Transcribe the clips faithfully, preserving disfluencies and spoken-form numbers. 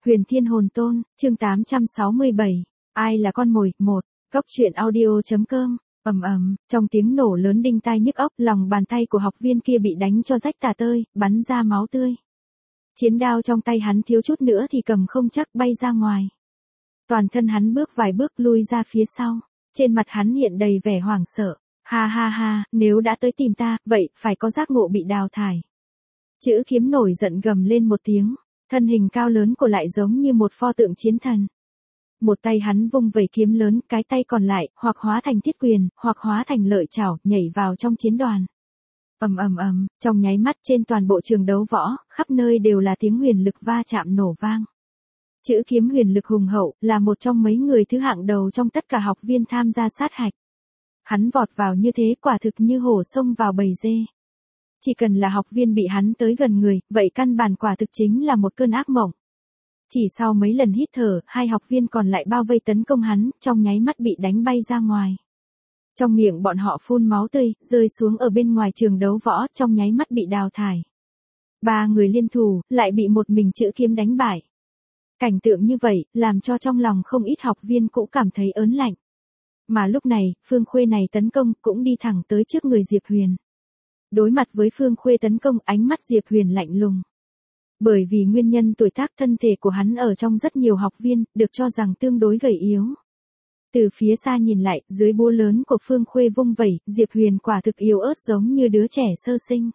Huyền Thiên Hồn Tôn, chương tám trăm sáu mươi bảy. Ai là con mồi? Một. Góc truyện audio.com. Ầm ầm, trong tiếng nổ lớn đinh tai nhức óc, lòng bàn tay của học viên kia bị đánh cho rách tả tơi, bắn ra máu tươi. Chiến đao trong tay hắn thiếu chút nữa thì cầm không chắc bay ra ngoài. Toàn thân hắn bước vài bước lui ra phía sau, trên mặt hắn hiện đầy vẻ hoảng sợ. Ha ha ha, nếu đã tới tìm ta, vậy phải có giác ngộ bị đào thải. Chữ Kiếm nổi giận gầm lên một tiếng, thân hình cao lớn của lại giống như một pho tượng chiến thần. Một tay hắn vung vẩy kiếm lớn, cái tay còn lại hoặc hóa thành thiết quyền, hoặc hóa thành lợi chảo, nhảy vào trong chiến đoàn. Ầm ầm ầm, trong nháy mắt trên toàn bộ trường đấu võ, khắp nơi đều là tiếng huyền lực va chạm nổ vang. Chữ Kiếm huyền lực hùng hậu, là một trong mấy người thứ hạng đầu trong tất cả học viên tham gia sát hạch. Hắn vọt vào như thế quả thực như hổ xông vào bầy dê. Chỉ cần là học viên bị hắn tới gần người, vậy căn bản quả thực chính là một cơn ác mộng. Chỉ sau mấy lần hít thở, hai học viên còn lại bao vây tấn công hắn, trong nháy mắt bị đánh bay ra ngoài. Trong miệng bọn họ phun máu tươi, rơi xuống ở bên ngoài trường đấu võ, trong nháy mắt bị đào thải. Ba người liên thủ, lại bị một mình Chữ Kiếm đánh bại. Cảnh tượng như vậy, làm cho trong lòng không ít học viên cũng cảm thấy ớn lạnh. Mà lúc này, Phương Khuê này tấn công cũng đi thẳng tới trước người Diệp Huyền. Đối mặt với Phương Khuê tấn công, ánh mắt Diệp Huyền lạnh lùng. Bởi vì nguyên nhân tuổi tác thân thể của hắn ở trong rất nhiều học viên, được cho rằng tương đối gầy yếu. Từ phía xa nhìn lại, dưới búa lớn của Phương Khuê vung vẩy, Diệp Huyền quả thực yếu ớt giống như đứa trẻ sơ sinh.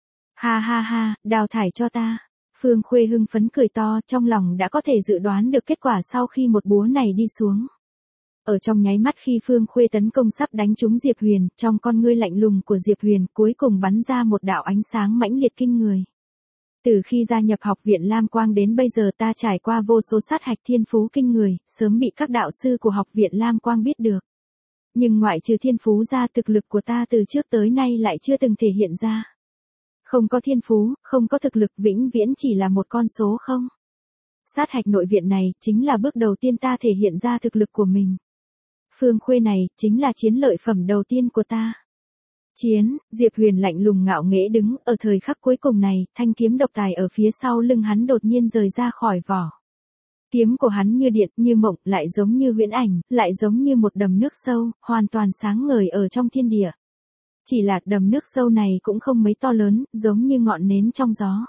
Ha ha ha, đào thải cho ta. Phương Khuê hưng phấn cười to, trong lòng đã có thể dự đoán được kết quả sau khi một búa này đi xuống. Ở trong nháy mắt khi Phương Khuê tấn công sắp đánh trúng Diệp Huyền, trong con ngươi lạnh lùng của Diệp Huyền cuối cùng bắn ra một đạo ánh sáng mãnh liệt kinh người. Từ khi gia nhập học viện Lam Quang đến bây giờ ta trải qua vô số sát hạch thiên phú kinh người, sớm bị các đạo sư của học viện Lam Quang biết được. Nhưng ngoại trừ thiên phú ra, thực lực của ta từ trước tới nay lại chưa từng thể hiện ra. Không có thiên phú, không có thực lực, vĩnh viễn chỉ là một con số không. Sát hạch nội viện này, chính là bước đầu tiên ta thể hiện ra thực lực của mình. Phương Khuê này, chính là chiến lợi phẩm đầu tiên của ta. Chiến, Diệp Huyền lạnh lùng ngạo nghễ đứng, ở thời khắc cuối cùng này, thanh kiếm độc tài ở phía sau lưng hắn đột nhiên rời ra khỏi vỏ. Kiếm của hắn như điện, như mộng, lại giống như huyễn ảnh, lại giống như một đầm nước sâu, hoàn toàn sáng ngời ở trong thiên địa. Chỉ là đầm nước sâu này cũng không mấy to lớn, giống như ngọn nến trong gió.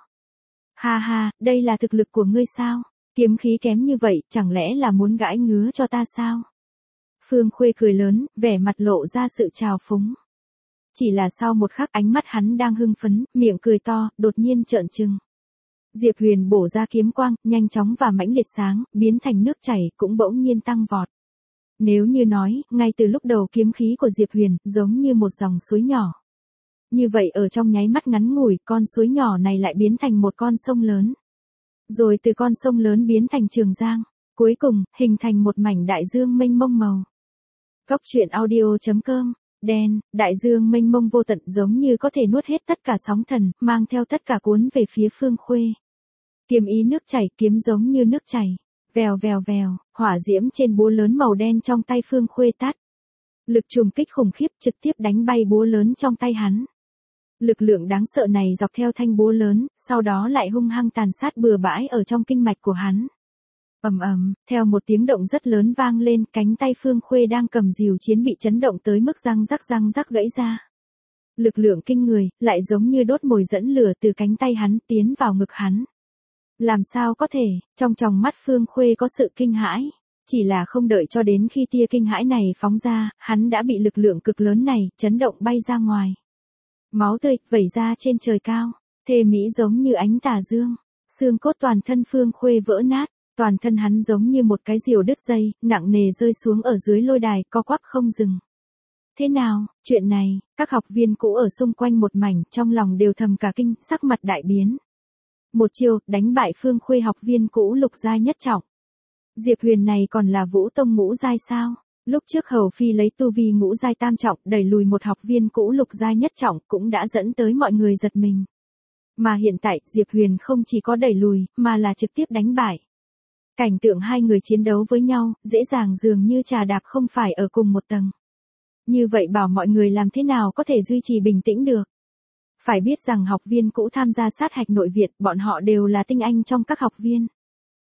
Ha ha, đây là thực lực của ngươi sao? Kiếm khí kém như vậy, chẳng lẽ là muốn gãi ngứa cho ta sao? Phương Khuê cười lớn, vẻ mặt lộ ra sự trào phúng. Chỉ là sau một khắc, ánh mắt hắn đang hưng phấn, miệng cười to, đột nhiên trợn trừng. Diệp Huyền bổ ra kiếm quang, nhanh chóng và mãnh liệt sáng, biến thành nước chảy, cũng bỗng nhiên tăng vọt. Nếu như nói, ngay từ lúc đầu kiếm khí của Diệp Huyền, giống như một dòng suối nhỏ. Như vậy ở trong nháy mắt ngắn ngủi, con suối nhỏ này lại biến thành một con sông lớn. Rồi từ con sông lớn biến thành Trường Giang. Cuối cùng, hình thành một mảnh đại dương mênh mông màu. Góc truyện audio.com. Đen, đại dương mênh mông vô tận giống như có thể nuốt hết tất cả sóng thần, mang theo tất cả cuốn về phía Phương Khuê. Kiếm ý nước chảy, kiếm giống như nước chảy. Vèo vèo vèo, hỏa diễm trên búa lớn màu đen trong tay Phương Khuê tắt. Lực trùng kích khủng khiếp trực tiếp đánh bay búa lớn trong tay hắn. Lực lượng đáng sợ này dọc theo thanh búa lớn, sau đó lại hung hăng tàn sát bừa bãi ở trong kinh mạch của hắn. Ầm ầm, theo một tiếng động rất lớn vang lên, cánh tay Phương Khuê đang cầm rìu chiến bị chấn động tới mức răng rắc răng rắc gãy ra. Lực lượng kinh người, lại giống như đốt mồi dẫn lửa từ cánh tay hắn tiến vào ngực hắn. Làm sao có thể, trong tròng mắt Phương Khuê có sự kinh hãi. Chỉ là không đợi cho đến khi tia kinh hãi này phóng ra, hắn đã bị lực lượng cực lớn này chấn động bay ra ngoài. Máu tươi vẩy ra trên trời cao, thê mỹ giống như ánh tà dương. Xương cốt toàn thân Phương Khuê vỡ nát. Toàn thân hắn giống như một cái diều đứt dây, nặng nề rơi xuống ở dưới lôi đài, co quắp không dừng. Thế nào, chuyện này, các học viên cũ ở xung quanh một mảnh, trong lòng đều thầm cả kinh, sắc mặt đại biến. Một chiêu, đánh bại Phương Khuê học viên cũ lục giai nhất trọng. Diệp Huyền này còn là Vũ Tông ngũ giai sao? Lúc trước Hầu Phi lấy tu vi ngũ giai tam trọng, đẩy lùi một học viên cũ lục giai nhất trọng, cũng đã dẫn tới mọi người giật mình. Mà hiện tại, Diệp Huyền không chỉ có đẩy lùi, mà là trực tiếp đánh bại. Cảnh tượng hai người chiến đấu với nhau, dễ dàng dường như trà đạp không phải ở cùng một tầng. Như vậy bảo mọi người làm thế nào có thể duy trì bình tĩnh được. Phải biết rằng học viên cũ tham gia sát hạch nội viện, bọn họ đều là tinh anh trong các học viên.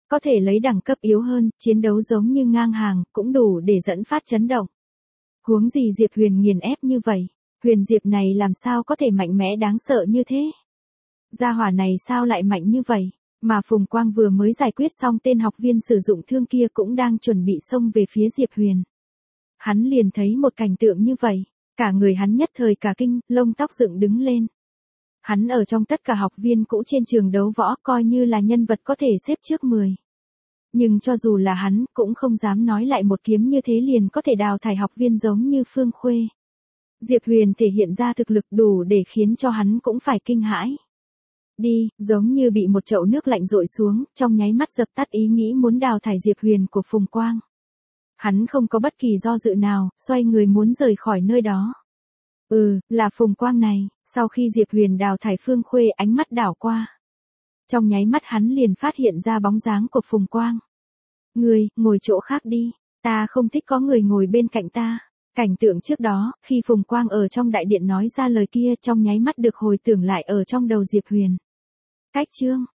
Có thể lấy đẳng cấp yếu hơn, chiến đấu giống như ngang hàng, cũng đủ để dẫn phát chấn động. Huống gì Diệp Huyền nghiền ép như vậy, Huyền Diệp này làm sao có thể mạnh mẽ đáng sợ như thế? Gia hỏa này sao lại mạnh như vậy? Mà Phùng Quang vừa mới giải quyết xong tên học viên sử dụng thương kia cũng đang chuẩn bị xông về phía Diệp Huyền. Hắn liền thấy một cảnh tượng như vậy, cả người hắn nhất thời cả kinh, lông tóc dựng đứng lên. Hắn ở trong tất cả học viên cũ trên trường đấu võ coi như là nhân vật có thể xếp trước mười. Nhưng cho dù là hắn cũng không dám nói lại một kiếm như thế liền có thể đào thải học viên giống như Phương Khuê. Diệp Huyền thể hiện ra thực lực đủ để khiến cho hắn cũng phải kinh hãi. Đi, giống như bị một chậu nước lạnh dội xuống, trong nháy mắt dập tắt ý nghĩ muốn đào thải Diệp Huyền của Phùng Quang. Hắn không có bất kỳ do dự nào, xoay người muốn rời khỏi nơi đó. Ừ, là Phùng Quang này, sau khi Diệp Huyền đào thải Phương Khuê ánh mắt đảo qua. Trong nháy mắt hắn liền phát hiện ra bóng dáng của Phùng Quang. Người, ngồi chỗ khác đi, ta không thích có người ngồi bên cạnh ta. Cảnh tượng trước đó, khi Phùng Quang ở trong đại điện nói ra lời kia trong nháy mắt được hồi tưởng lại ở trong đầu Diệp Huyền. Cách chương,